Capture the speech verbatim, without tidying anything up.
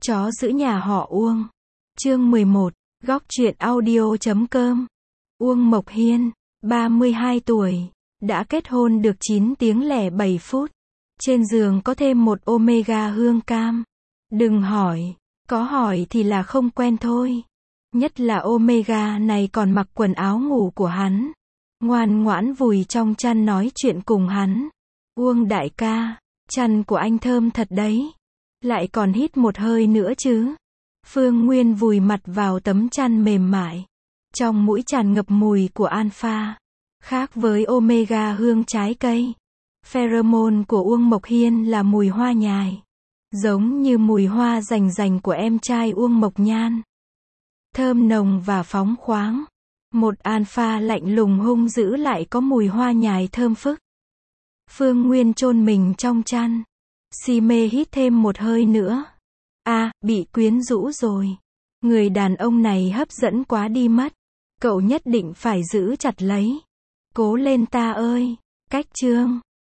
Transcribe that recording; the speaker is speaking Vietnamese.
Chó giữ nhà họ Uông. Chương mười một, góc truyện audio chấm com. Uông Mộc Hiên, ba mươi hai tuổi, đã kết hôn được chín tiếng lẻ bảy phút. Trên giường có thêm một Omega hương cam. Đừng hỏi, có hỏi thì là không quen thôi. Nhất là Omega này còn mặc quần áo ngủ của hắn. Ngoan ngoãn vùi trong chăn nói chuyện cùng hắn. Uông đại ca, chăn của anh thơm thật đấy. Lại còn hít một hơi nữa chứ. Phương Nguyên vùi mặt vào tấm chăn mềm mại. Trong mũi tràn ngập mùi của alpha. Khác với Omega hương trái cây. Pheromone của Uông Mộc Hiên là mùi hoa nhài. Giống như mùi hoa rành rành của em trai Uông Mộc Nhan. Thơm nồng và phóng khoáng. Một alpha lạnh lùng hung dữ lại có mùi hoa nhài thơm phức. Phương Nguyên chôn mình trong chăn. Si mê hít thêm một hơi nữa. A, à, bị quyến rũ rồi. Người đàn ông này hấp dẫn quá đi mất. Cậu nhất định phải giữ chặt lấy. Cố lên ta ơi. Cách chương.